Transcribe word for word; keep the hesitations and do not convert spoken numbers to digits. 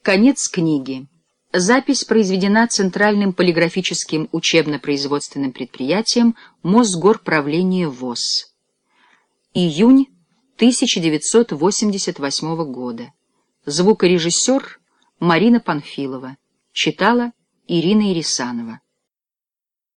Конец книги. Запись произведена Центральным полиграфическим учебно-производственным предприятием Мосгорправления ВОС. Июнь тысяча девятьсот восемьдесят восьмого года. Звукорежиссер Марина Панфилова. Читала Ирина Ирисанова.